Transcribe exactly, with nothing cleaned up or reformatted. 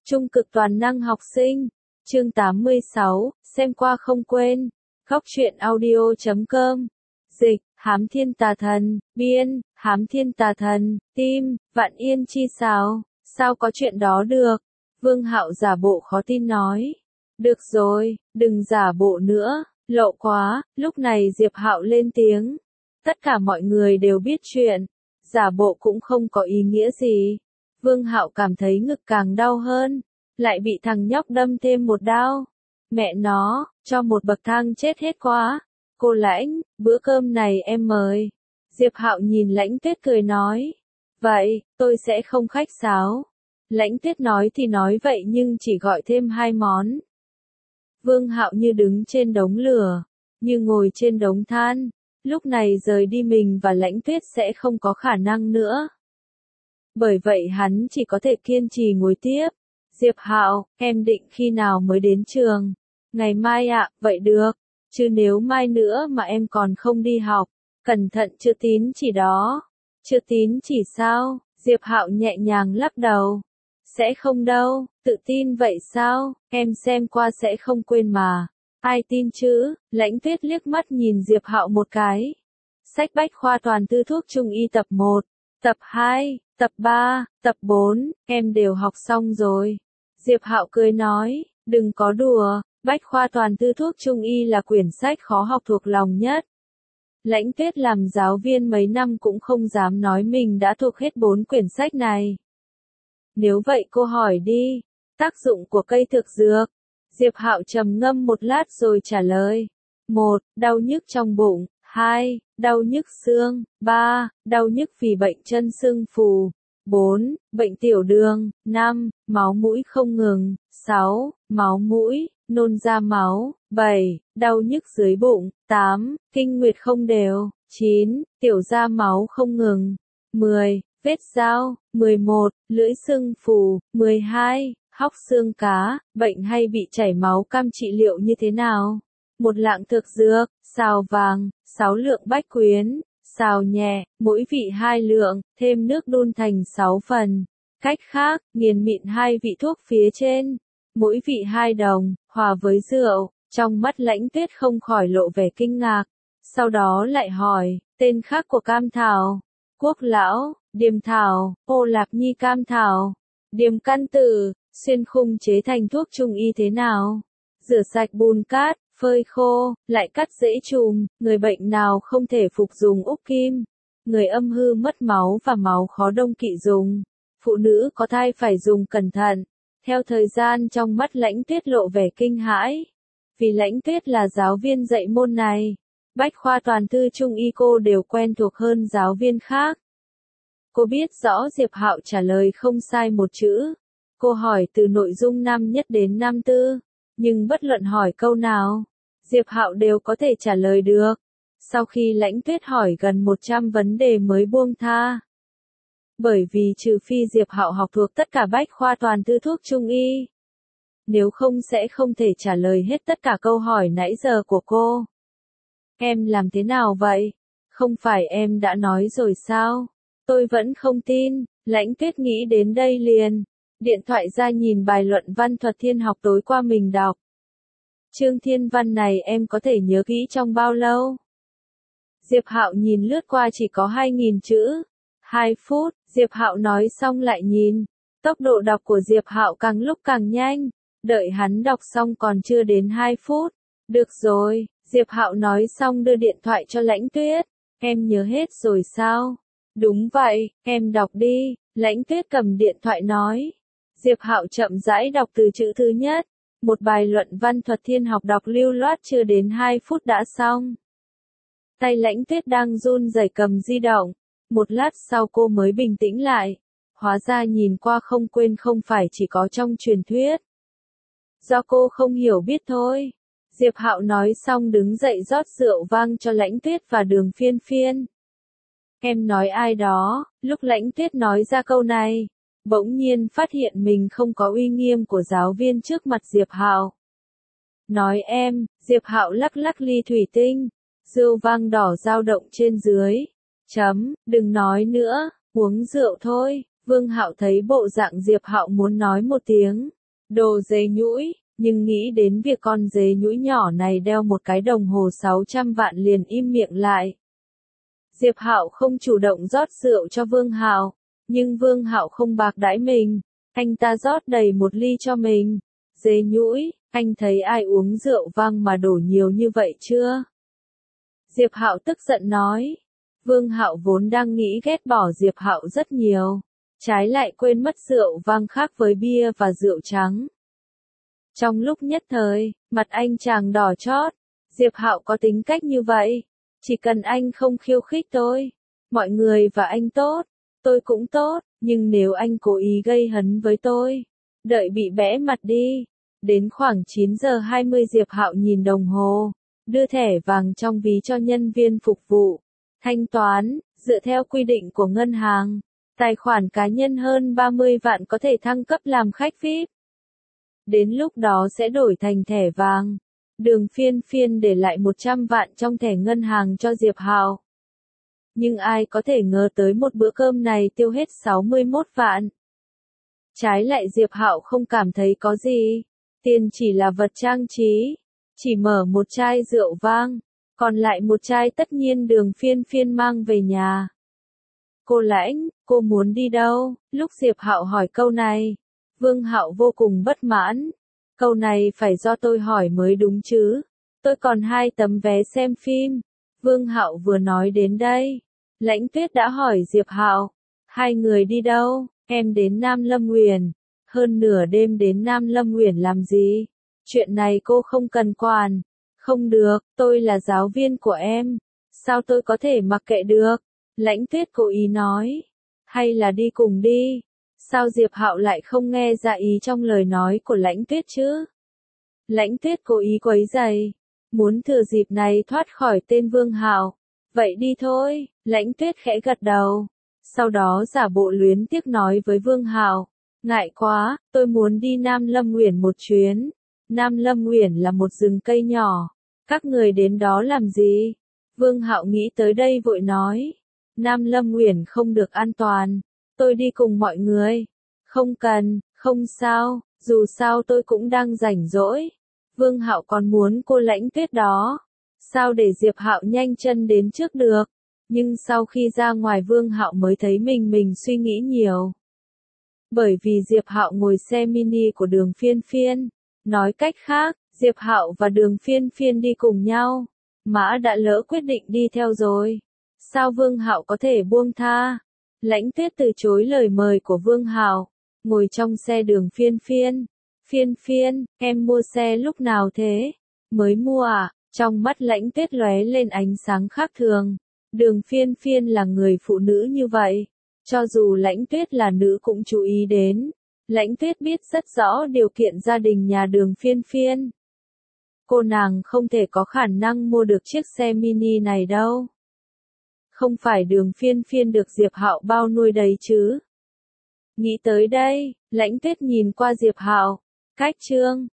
Trung cực toàn năng học sinh. Chương tám mươi sáu, xem qua không quên. Góc truyện audio chấm com. Dịch, Hám Thiên Tà Thần, biên, Hám Thiên Tà Thần, tim, Vạn Yên Chi sao, sao có chuyện đó được? Vương Hạo giả bộ khó tin nói. Được rồi, đừng giả bộ nữa, lộ quá. Lúc này Diệp Hạo lên tiếng. Tất cả mọi người đều biết chuyện, giả bộ cũng không có ý nghĩa gì. Vương Hạo cảm thấy ngực càng đau hơn, lại bị thằng nhóc đâm thêm một đao. Mẹ nó, cho một bậc thang chết hết quá. Cô Lãnh, bữa cơm này em mời. Diệp Hạo nhìn Lãnh Tuyết cười nói. Vậy, tôi sẽ không khách sáo. Lãnh Tuyết nói thì nói vậy nhưng chỉ gọi thêm hai món. Vương Hạo như đứng trên đống lửa, như ngồi trên đống than. Lúc này rời đi mình và Lãnh Tuyết sẽ không có khả năng nữa. Bởi vậy hắn chỉ có thể kiên trì ngồi tiếp. Diệp Hạo, em định khi nào mới đến trường? Ngày mai ạ, à, vậy được. Chứ nếu mai nữa mà em còn không đi học, cẩn thận chưa tín chỉ đó. Chưa tín chỉ sao? Diệp Hạo nhẹ nhàng lắc đầu. Sẽ không đâu, tự tin vậy sao? Em xem qua sẽ không quên mà. Ai tin chứ? Lãnh Tuyết liếc mắt nhìn Diệp Hạo một cái. Sách bách khoa toàn thư thuốc trung y tập một, tập hai, tập ba, tập bốn, em đều học xong rồi. Diệp Hạo cười nói, đừng có đùa, bách khoa toàn thư thuốc trung y là quyển sách khó học thuộc lòng nhất. Lãnh Tuyết làm giáo viên mấy năm cũng không dám nói mình đã thuộc hết bốn quyển sách này. Nếu vậy cô hỏi đi, tác dụng của cây thực dược. Diệp Hạo trầm ngâm một lát rồi trả lời. một. Đau nhức trong bụng. hai. Đau nhức xương. ba. Đau nhức vì bệnh chân sưng phù. bốn. Bệnh tiểu đường. năm. Máu mũi không ngừng. sáu. Máu mũi, nôn ra máu. bảy. Đau nhức dưới bụng. tám. Kinh nguyệt không đều. chín. Tiểu ra máu không ngừng. mười. Vết dao. mười một. Lưỡi sưng phù. mười hai. Hóc xương cá, bệnh hay bị chảy máu cam trị liệu như thế nào? Một lạng thực dược, xào vàng, sáu lượng bách quyến, xào nhẹ, mỗi vị hai lượng, thêm nước đun thành sáu phần. Cách khác, nghiền mịn hai vị thuốc phía trên, mỗi vị hai đồng, hòa với rượu. Trong mắt Lãnh Tuyết không khỏi lộ vẻ kinh ngạc. Sau đó lại hỏi, tên khác của cam thảo, quốc lão, điềm thảo, ô lạp nhi cam thảo, điềm căn tử. Xuyên khung chế thành thuốc trung y thế nào? Rửa sạch bùn cát, phơi khô, lại cắt dễ chùm, người bệnh nào không thể phục dùng úc kim? Người âm hư mất máu và máu khó đông kỵ dùng. Phụ nữ có thai phải dùng cẩn thận. Theo thời gian trong mắt Lãnh Tuyết lộ vẻ kinh hãi. Vì Lãnh Tuyết là giáo viên dạy môn này. Bách khoa toàn thư trung y cô đều quen thuộc hơn giáo viên khác. Cô biết rõ Diệp Hạo trả lời không sai một chữ. Cô hỏi từ nội dung năm nhất đến năm tư, nhưng bất luận hỏi câu nào, Diệp Hạo đều có thể trả lời được. Sau khi Lãnh Tuyết hỏi gần một trăm vấn đề mới buông tha. Bởi vì trừ phi Diệp Hạo học thuộc tất cả bách khoa toàn thư thuốc trung y. Nếu không sẽ không thể trả lời hết tất cả câu hỏi nãy giờ của cô. Em làm thế nào vậy? Không phải em đã nói rồi sao? Tôi vẫn không tin. Lãnh Tuyết nghĩ đến đây liền. Điện thoại ra nhìn bài luận văn thuật thiên học tối qua mình đọc. Chương thiên văn này em có thể nhớ kỹ trong bao lâu? Diệp Hạo nhìn lướt qua chỉ có hai nghìn chữ. hai phút, Diệp Hạo nói xong lại nhìn. Tốc độ đọc của Diệp Hạo càng lúc càng nhanh. Đợi hắn đọc xong còn chưa đến hai phút. Được rồi, Diệp Hạo nói xong đưa điện thoại cho Lãnh Tuyết. Em nhớ hết rồi sao? Đúng vậy, em đọc đi. Lãnh Tuyết cầm điện thoại nói. Diệp Hạo chậm rãi đọc từ chữ thứ nhất. Một bài luận văn thuật thiên học đọc lưu loát chưa đến hai phút đã xong. Tay Lãnh Tuyết đang run rẩy cầm di động. Một lát sau cô mới bình tĩnh lại. Hóa ra nhìn qua không quên không phải chỉ có trong truyền thuyết. Do cô không hiểu biết thôi. Diệp Hạo nói xong đứng dậy rót rượu vang cho Lãnh Tuyết và Đường Phiên Phiên. Em nói ai đó? Lúc Lãnh Tuyết nói ra câu này, bỗng nhiên phát hiện mình không có uy nghiêm của giáo viên trước mặt Diệp Hạo. Nói em, Diệp Hạo lắc lắc ly thủy tinh, rượu vang đỏ dao động trên dưới. Chấm, đừng nói nữa, uống rượu thôi. Vương Hạo thấy bộ dạng Diệp Hạo muốn nói một tiếng, Đồ dế nhũi, nhưng nghĩ đến việc con dế nhũi nhỏ này đeo một cái đồng hồ sáu trăm vạn liền im miệng lại. Diệp Hạo không chủ động rót rượu cho Vương Hạo, nhưng Vương Hạo không bạc đãi mình, anh ta rót đầy một ly cho mình. Dế nhũi, anh thấy ai uống rượu vang mà đổ nhiều như vậy chưa? Diệp Hạo tức giận nói. Vương Hạo vốn đang nghĩ ghét bỏ Diệp Hạo rất nhiều, trái lại quên mất rượu vang khác với bia và rượu trắng. Trong lúc nhất thời, mặt anh chàng đỏ chót. Diệp Hạo có tính cách như vậy, chỉ cần anh không khiêu khích tôi, mọi người và anh tốt, tôi cũng tốt, nhưng nếu anh cố ý gây hấn với tôi, đợi bị bẽ mặt đi. Đến khoảng chín giờ hai mươi Diệp Hạo nhìn đồng hồ, đưa thẻ vàng trong ví cho nhân viên phục vụ. Thanh toán, dựa theo quy định của ngân hàng, tài khoản cá nhân hơn ba mươi vạn có thể thăng cấp làm khách vi ai pi. Đến lúc đó sẽ đổi thành thẻ vàng. Đường Phiên Phiên để lại một trăm vạn trong thẻ ngân hàng cho Diệp Hạo. Nhưng ai có thể ngờ tới một bữa cơm này tiêu hết sáu mươi mốt vạn. Trái lại Diệp Hạo không cảm thấy có gì, tiền chỉ là vật trang trí, chỉ mở một chai rượu vang, còn lại một chai tất nhiên Đường Phiên Phiên mang về nhà. Cô Lãnh, cô muốn đi đâu? Lúc Diệp Hạo hỏi câu này, Vương Hạo vô cùng bất mãn. Câu này phải do tôi hỏi mới đúng chứ. Tôi còn hai tấm vé xem phim. Vương Hạo vừa nói đến đây, Lãnh Tuyết đã hỏi Diệp Hạo, hai người đi đâu? Em đến Nam Lâm Uyển. Hơn nửa đêm đến Nam Lâm Uyển làm gì? Chuyện này cô không cần quản. Không được, tôi là giáo viên của em. Sao tôi có thể mặc kệ được? Lãnh Tuyết cố ý nói. Hay là đi cùng đi? Sao Diệp Hạo lại không nghe ra ý trong lời nói của Lãnh Tuyết chứ? Lãnh Tuyết cố ý quấy rầy, muốn thừa dịp này thoát khỏi tên Vương Hạo. Vậy đi thôi, Lãnh Tuyết khẽ gật đầu. Sau đó giả bộ luyến tiếc nói với Vương Hạo, ngại quá, tôi muốn đi Nam Lâm Uyển một chuyến. Nam Lâm Uyển là một rừng cây nhỏ, các người đến đó làm gì? Vương Hạo nghĩ tới đây vội nói, Nam Lâm Uyển không được an toàn, tôi đi cùng mọi người. Không cần, không sao, dù sao tôi cũng đang rảnh rỗi. Vương Hạo còn muốn cô Lãnh Tuyết đó, sao để Diệp Hạo nhanh chân đến trước được? Nhưng sau khi ra ngoài Vương Hạo mới thấy mình mình suy nghĩ nhiều. Bởi vì Diệp Hạo ngồi xe mini của Đường Phiên Phiên, nói cách khác, Diệp Hạo và Đường Phiên Phiên đi cùng nhau, Mã đã lỡ quyết định đi theo rồi. Sao Vương Hạo có thể buông tha? Lãnh Tuyết từ chối lời mời của Vương Hạo, ngồi trong xe Đường Phiên Phiên. Phiên Phiên, em mua xe lúc nào thế? Mới mua à? Trong mắt Lãnh Tuyết lóe lên ánh sáng khác thường. Đường Phiên Phiên là người phụ nữ như vậy, cho dù Lãnh Tuyết là nữ cũng chú ý đến. Lãnh Tuyết biết rất rõ điều kiện gia đình nhà Đường Phiên Phiên. Cô nàng không thể có khả năng mua được chiếc xe mini này đâu. Không phải Đường Phiên Phiên được Diệp Hạo bao nuôi đấy chứ? Nghĩ tới đây, Lãnh Tuyết nhìn qua Diệp Hạo, cách chương